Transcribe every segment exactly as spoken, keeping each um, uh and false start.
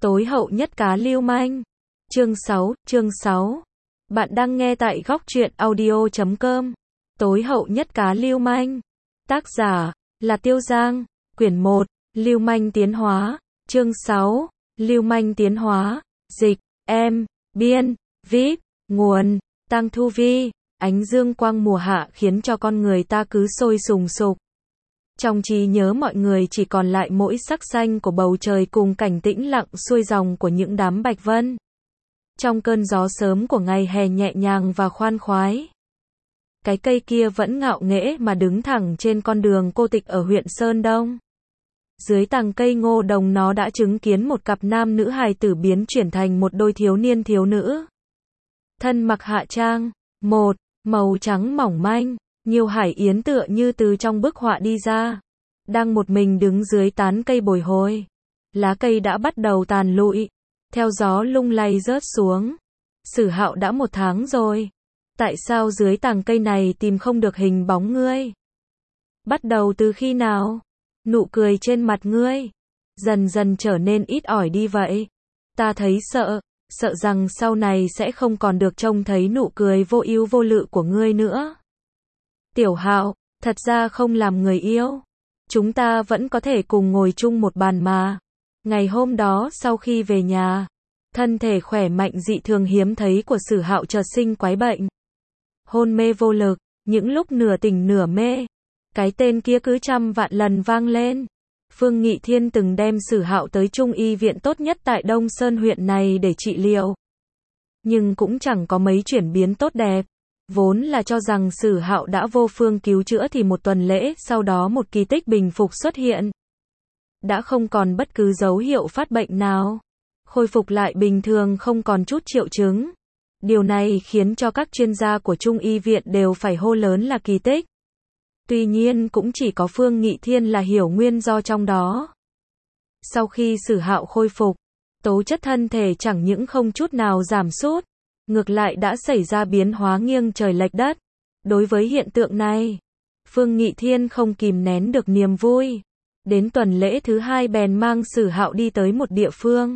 Tối hậu nhất cá lưu manh. Chương sáu, chương sáu. Bạn đang nghe tại góc truyện audio chấm com. Tối hậu nhất cá lưu manh. Tác giả là Tiêu Giang. Quyển một, Lưu manh tiến hóa. Chương sáu, Lưu manh tiến hóa. Dịch, em, biên, viết, nguồn, Tăng Thu Vi. Ánh dương quang mùa hạ khiến cho con người ta cứ sôi sùng sục. Trong trí nhớ mọi người chỉ còn lại mỗi sắc xanh của bầu trời cùng cảnh tĩnh lặng xuôi dòng của những đám bạch vân. Trong cơn gió sớm của ngày hè nhẹ nhàng và khoan khoái. Cái cây kia vẫn ngạo nghễ mà đứng thẳng trên con đường cô tịch ở huyện Sơn Đông. Dưới tàng cây ngô đồng nó đã chứng kiến một cặp nam nữ hài tử biến chuyển thành một đôi thiếu niên thiếu nữ. Thân mặc hạ trang, một, màu trắng mỏng manh. Nhiều Hải Yến tựa như từ trong bức họa đi ra. Đang một mình đứng dưới tán cây bồi hồi. Lá cây đã bắt đầu tàn lụi. Theo gió lung lay rớt xuống. Sử Hạo đã một tháng rồi. Tại sao dưới tàng cây này tìm không được hình bóng ngươi? Bắt đầu từ khi nào? Nụ cười trên mặt ngươi dần dần trở nên ít ỏi đi vậy. Ta thấy sợ. Sợ rằng sau này sẽ không còn được trông thấy nụ cười vô ưu vô lự của ngươi nữa. Tiểu Hạo, thật ra không làm người yêu. Chúng ta vẫn có thể cùng ngồi chung một bàn mà. Ngày hôm đó sau khi về nhà, thân thể khỏe mạnh dị thường hiếm thấy của Sử Hạo chợt sinh quái bệnh. Hôn mê vô lực, những lúc nửa tỉnh nửa mê. Cái tên kia cứ trăm vạn lần vang lên. Phương Nghị Thiên từng đem Sử Hạo tới trung y viện tốt nhất tại Đông Sơn huyện này để trị liệu. Nhưng cũng chẳng có mấy chuyển biến tốt đẹp. Vốn là cho rằng Sử Hạo đã vô phương cứu chữa thì một tuần lễ sau đó một kỳ tích bình phục xuất hiện. Đã không còn bất cứ dấu hiệu phát bệnh nào. Khôi phục lại bình thường không còn chút triệu chứng. Điều này khiến cho các chuyên gia của Trung y viện đều phải hô lớn là kỳ tích. Tuy nhiên cũng chỉ có Phương Nghị Thiên là hiểu nguyên do trong đó. Sau khi Sử Hạo khôi phục, tố chất thân thể chẳng những không chút nào giảm sút, ngược lại đã xảy ra biến hóa nghiêng trời lệch đất. Đối với hiện tượng này, Phương Nghị Thiên không kìm nén được niềm vui. Đến tuần lễ thứ hai bèn mang Sử Hạo đi tới một địa phương.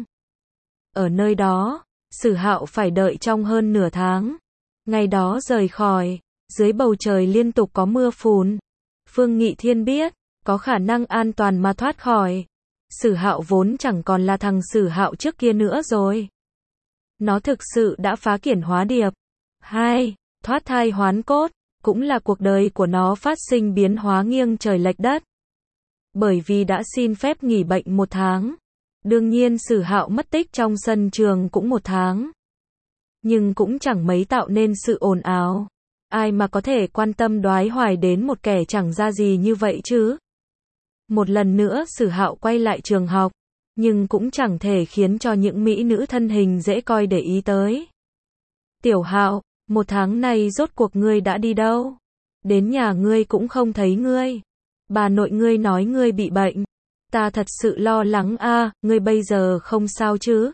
Ở nơi đó, Sử Hạo phải đợi trong hơn nửa tháng. Ngày đó rời khỏi, dưới bầu trời liên tục có mưa phùn. Phương Nghị Thiên biết, có khả năng an toàn mà thoát khỏi. Sử Hạo vốn chẳng còn là thằng Sử Hạo trước kia nữa rồi. Nó thực sự đã phá kiển hóa điệp. Hai, thoát thai hoán cốt, cũng là cuộc đời của nó phát sinh biến hóa nghiêng trời lệch đất. Bởi vì đã xin phép nghỉ bệnh một tháng. Đương nhiên Sử Hạo mất tích trong sân trường cũng một tháng. Nhưng cũng chẳng mấy tạo nên sự ồn ào. Ai mà có thể quan tâm đoái hoài đến một kẻ chẳng ra gì như vậy chứ? Một lần nữa Sử Hạo quay lại trường học. Nhưng cũng chẳng thể khiến cho những mỹ nữ thân hình dễ coi để ý tới. Tiểu Hạo, một tháng nay rốt cuộc ngươi đã đi đâu? Đến nhà ngươi cũng không thấy ngươi. Bà nội ngươi nói ngươi bị bệnh. Ta thật sự lo lắng a, à, ngươi bây giờ không sao chứ?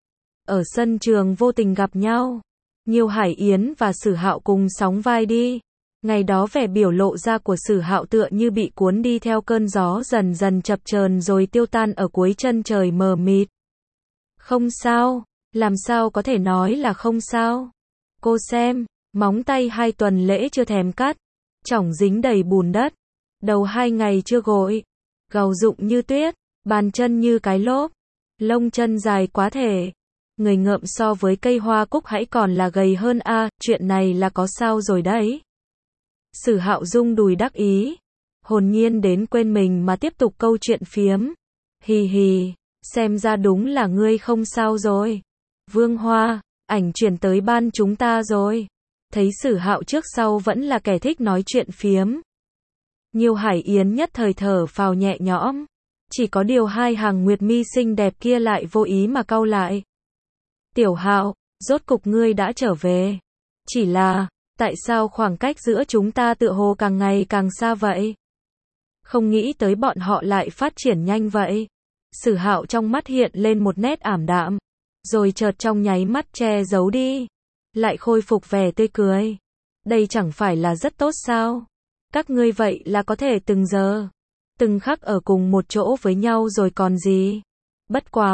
Ở sân trường vô tình gặp nhau. Nhiều Hải Yến và Sử Hạo cùng sóng vai đi. Ngày đó vẻ biểu lộ ra của Sử Hạo tựa như bị cuốn đi theo cơn gió dần dần chập chờn rồi tiêu tan ở cuối chân trời mờ mịt. Không sao, làm sao có thể nói là không sao? Cô xem, móng tay hai tuần lễ chưa thèm cắt, chỏng dính đầy bùn đất, đầu hai ngày chưa gội, gầu rụng như tuyết, bàn chân như cái lốp, lông chân dài quá thể. Người ngợm so với cây hoa cúc hãy còn là gầy hơn a, à, chuyện này là có sao rồi đấy. Sử Hạo rung đùi đắc ý, hồn nhiên đến quên mình mà tiếp tục câu chuyện phiếm. Hì hì, xem ra đúng là ngươi không sao rồi. Vương Hoa, ảnh chuyển tới ban chúng ta rồi. Thấy Sử Hạo trước sau vẫn là kẻ thích nói chuyện phiếm. Nhiều Hải Yến nhất thời thở phào nhẹ nhõm. Chỉ có điều hai hàng nguyệt mi xinh đẹp kia lại vô ý mà cau lại. Tiểu Hạo, rốt cục ngươi đã trở về. Chỉ là, tại sao khoảng cách giữa chúng ta tựa hồ càng ngày càng xa vậy? Không nghĩ tới bọn họ lại phát triển nhanh vậy. Sử Hạo trong mắt hiện lên một nét ảm đạm, rồi chợt trong nháy mắt che giấu đi, lại khôi phục vẻ tươi cười. Đây chẳng phải là rất tốt sao? Các ngươi vậy là có thể từng giờ, từng khắc ở cùng một chỗ với nhau rồi còn gì? Bất quá,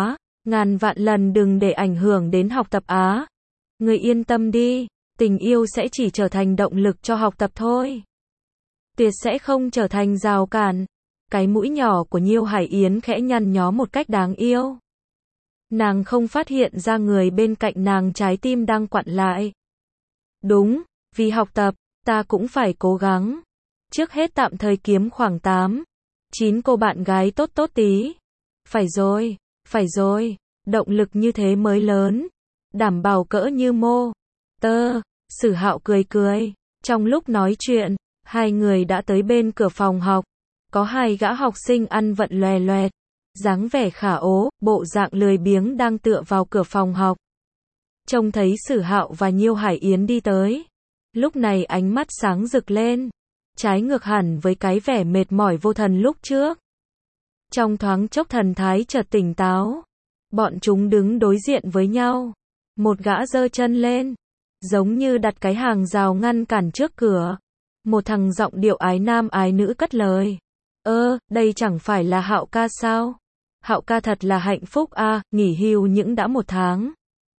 Ngàn vạn lần đừng để ảnh hưởng đến học tập á. Người yên tâm đi, tình yêu sẽ chỉ trở thành động lực cho học tập thôi. Tuyệt sẽ không trở thành rào cản. Cái mũi nhỏ của Nhiêu Hải Yến khẽ nhăn nhó một cách đáng yêu. Nàng không phát hiện ra người bên cạnh nàng trái tim đang quặn lại. Đúng, vì học tập, ta cũng phải cố gắng. Trước hết tạm thời kiếm khoảng tám, chín cô bạn gái tốt tốt tí. Phải rồi, phải rồi, động lực như thế mới lớn. Đảm bảo cỡ như mô. Tơ, Sử Hạo cười cười. Trong lúc nói chuyện, hai người đã tới bên cửa phòng học. Có hai gã học sinh ăn vận loè loẹt, dáng vẻ khả ố, bộ dạng lười biếng đang tựa vào cửa phòng học. Trông thấy Sử Hạo và Nhiêu Hải Yến đi tới. Lúc này ánh mắt sáng rực lên. Trái ngược hẳn với cái vẻ mệt mỏi vô thần lúc trước. Trong thoáng chốc thần thái chợt tỉnh táo. Bọn chúng đứng đối diện với nhau. Một gã giơ chân lên, giống như đặt cái hàng rào ngăn cản trước cửa. Một thằng giọng điệu ái nam ái nữ cất lời. Ơ, đây chẳng phải là Hạo ca sao? Hạo ca thật là hạnh phúc a, nghỉ hưu những đã một tháng.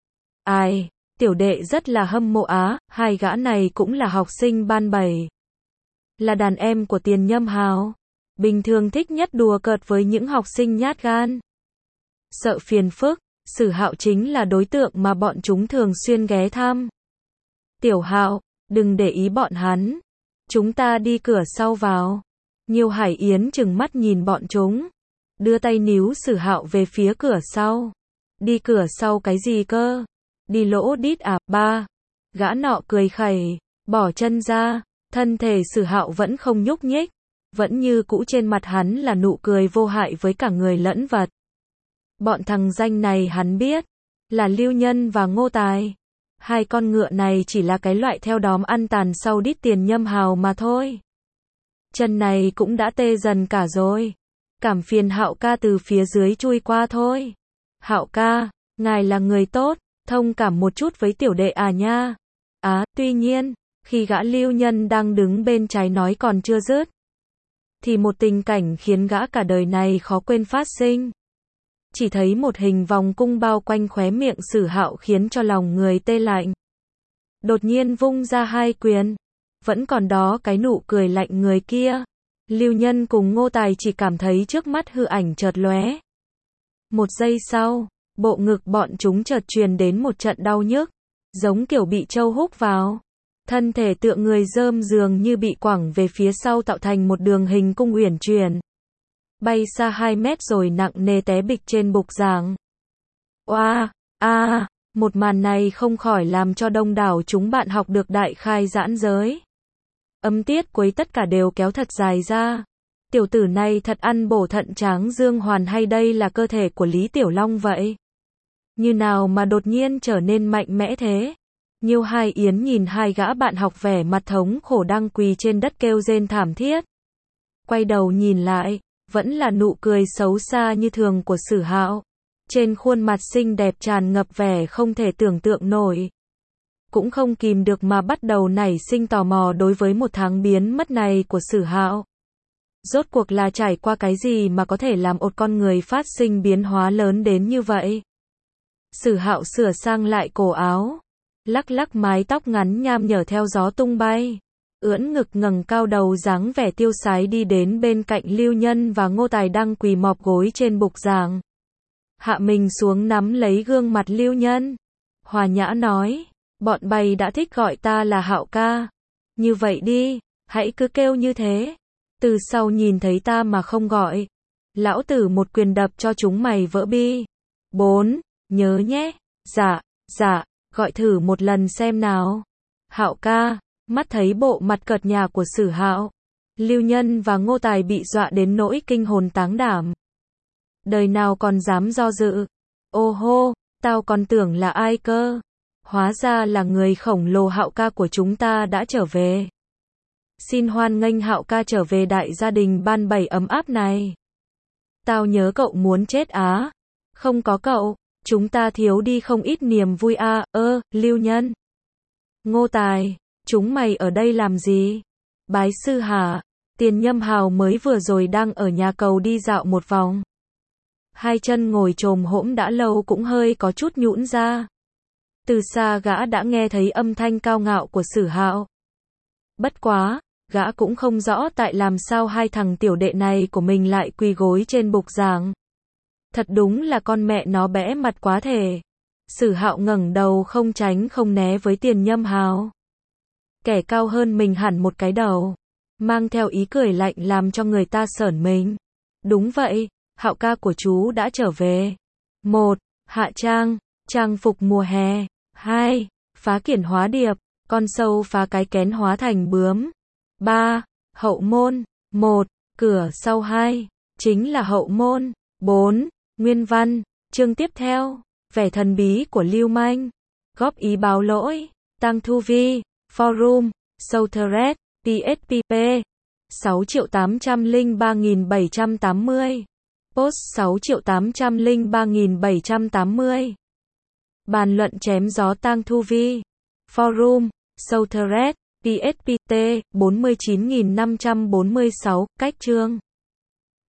Ai, tiểu đệ rất là hâm mộ á, hai gã này cũng là học sinh ban bảy. Là đàn em của Tiền Nhâm Hào. Bình thường thích nhất đùa cợt với những học sinh nhát gan. Sợ phiền phức, Sử Hạo chính là đối tượng mà bọn chúng thường xuyên ghé thăm. Tiểu Hạo, đừng để ý bọn hắn. Chúng ta đi cửa sau vào. Nhiêu Hải Yến trừng mắt nhìn bọn chúng. Đưa tay níu Sử Hạo về phía cửa sau. Đi cửa sau cái gì cơ? Đi lỗ đít à, ba. Gã nọ cười khẩy, bỏ chân ra. Thân thể Sử Hạo vẫn không nhúc nhích. Vẫn như cũ trên mặt hắn là nụ cười vô hại với cả người lẫn vật. Bọn thằng danh này hắn biết. Là Lưu Nhân và Ngô Tài. Hai con ngựa này chỉ là cái loại theo đóm ăn tàn sau đít Tiền Nhâm Hào mà thôi. Chân này cũng đã tê dần cả rồi. Cảm phiền Hạo ca từ phía dưới chui qua thôi. Hạo ca, ngài là người tốt, thông cảm một chút với tiểu đệ à nha. Á, tuy nhiên, khi gã Lưu Nhân đang đứng bên trái nói còn chưa dứt, thì một tình cảnh khiến gã cả đời này khó quên phát sinh. Chỉ thấy một hình vòng cung bao quanh khóe miệng Sử Hạo khiến cho lòng người tê lạnh. Đột nhiên vung ra hai quyền. Vẫn còn đó cái nụ cười lạnh người kia. Lưu Nhân cùng Ngô Tài chỉ cảm thấy trước mắt hư ảnh chợt lóe. Một giây sau, bộ ngực bọn chúng chợt truyền đến một trận đau nhức, giống kiểu bị trâu húc vào. Thân thể tựa người rơm dường như bị quẳng về phía sau tạo thành một đường hình cung uyển chuyển. Bay xa hai mét rồi nặng nề té bịch trên bục giảng. Oa, a, một màn này không khỏi làm cho đông đảo chúng bạn học được đại khai giãn giới. Âm tiết cuối tất cả đều kéo thật dài ra. Tiểu tử này thật ăn bổ thận tráng dương hoàn hay đây là cơ thể của Lý Tiểu Long vậy? Như nào mà đột nhiên trở nên mạnh mẽ thế? Nhiêu Hải Yến nhìn hai gã bạn học vẻ mặt thống khổ đang quỳ trên đất kêu rên thảm thiết. Quay đầu nhìn lại, vẫn là nụ cười xấu xa như thường của Sử Hạo. Trên khuôn mặt xinh đẹp tràn ngập vẻ không thể tưởng tượng nổi. Cũng không kìm được mà bắt đầu nảy sinh tò mò đối với một tháng biến mất này của Sử Hạo. Rốt cuộc là trải qua cái gì mà có thể làm một con người phát sinh biến hóa lớn đến như vậy? Sử Hạo sửa sang lại cổ áo, lắc lắc mái tóc ngắn nham nhở theo gió tung bay, ưỡn ngực ngẩng cao đầu dáng vẻ tiêu sái đi đến bên cạnh Lưu Nhân và Ngô Tài đang quỳ mọp gối trên bục giảng. Hạ mình xuống nắm lấy gương mặt Lưu Nhân, hòa nhã nói, bọn bay đã thích gọi ta là Hạo ca. Như vậy đi, hãy cứ kêu như thế. Từ sau nhìn thấy ta mà không gọi, lão tử một quyền đập cho chúng mày vỡ bi. Bốn, nhớ nhé. Dạ, dạ, gọi thử một lần xem nào. Hạo ca. Mắt thấy bộ mặt cợt nhả của Sử Hạo, Lưu Nhân và Ngô Tài bị dọa đến nỗi kinh hồn táng đảm. Đời nào còn dám do dự. Ô hô, tao còn tưởng là ai cơ. Hóa ra là người khổng lồ Hạo ca của chúng ta đã trở về. Xin hoan nghênh Hạo ca trở về đại gia đình ban bảy ấm áp này. Tao nhớ cậu muốn chết á. Không có cậu, chúng ta thiếu đi không ít niềm vui a. Ơ, Lưu Nhân, Ngô Tài, chúng mày ở đây làm gì? Bái sư hả? Tiền Nhâm Hào mới vừa rồi đang ở nhà cầu đi dạo một vòng. hai chân ngồi chồm hổm đã lâu cũng hơi có chút nhũn ra. Từ xa gã đã nghe thấy âm thanh cao ngạo của Sử Hạo. Bất quá, gã cũng không rõ tại làm sao hai thằng tiểu đệ này của mình lại quỳ gối trên bục giảng. Thật đúng là con mẹ nó bẽ mặt quá thể. Sử Hạo ngẩng đầu không tránh không né với Tiền Nhâm Hào. Kẻ cao hơn mình hẳn một cái đầu, mang theo ý cười lạnh làm cho người ta sởn mình. Đúng vậy, Hạo ca của chú đã trở về. Một. Hạ trang, trang phục mùa hè. Hai. Phá kiển hóa điệp, con sâu phá cái kén hóa thành bướm. Ba. Hậu môn. Một. Cửa sau hai. Chính là hậu môn. Bốn. Nguyên văn. Chương tiếp theo. Vẻ thần bí của Lưu Manh. Góp ý báo lỗi. Tăng Thu Vi. Forum. Southred. tê ét pê pê. sáu triệu tám trăm lẻ ba nghìn bảy trăm tám mươi. Post sáu triệu tám trăm lẻ ba nghìn bảy trăm tám mươi. Bàn luận chém gió Tang Thu Vi. Forum. Southred. tê ét pê tê. bốn mươi chín nghìn năm trăm bốn mươi sáu. Cách chương.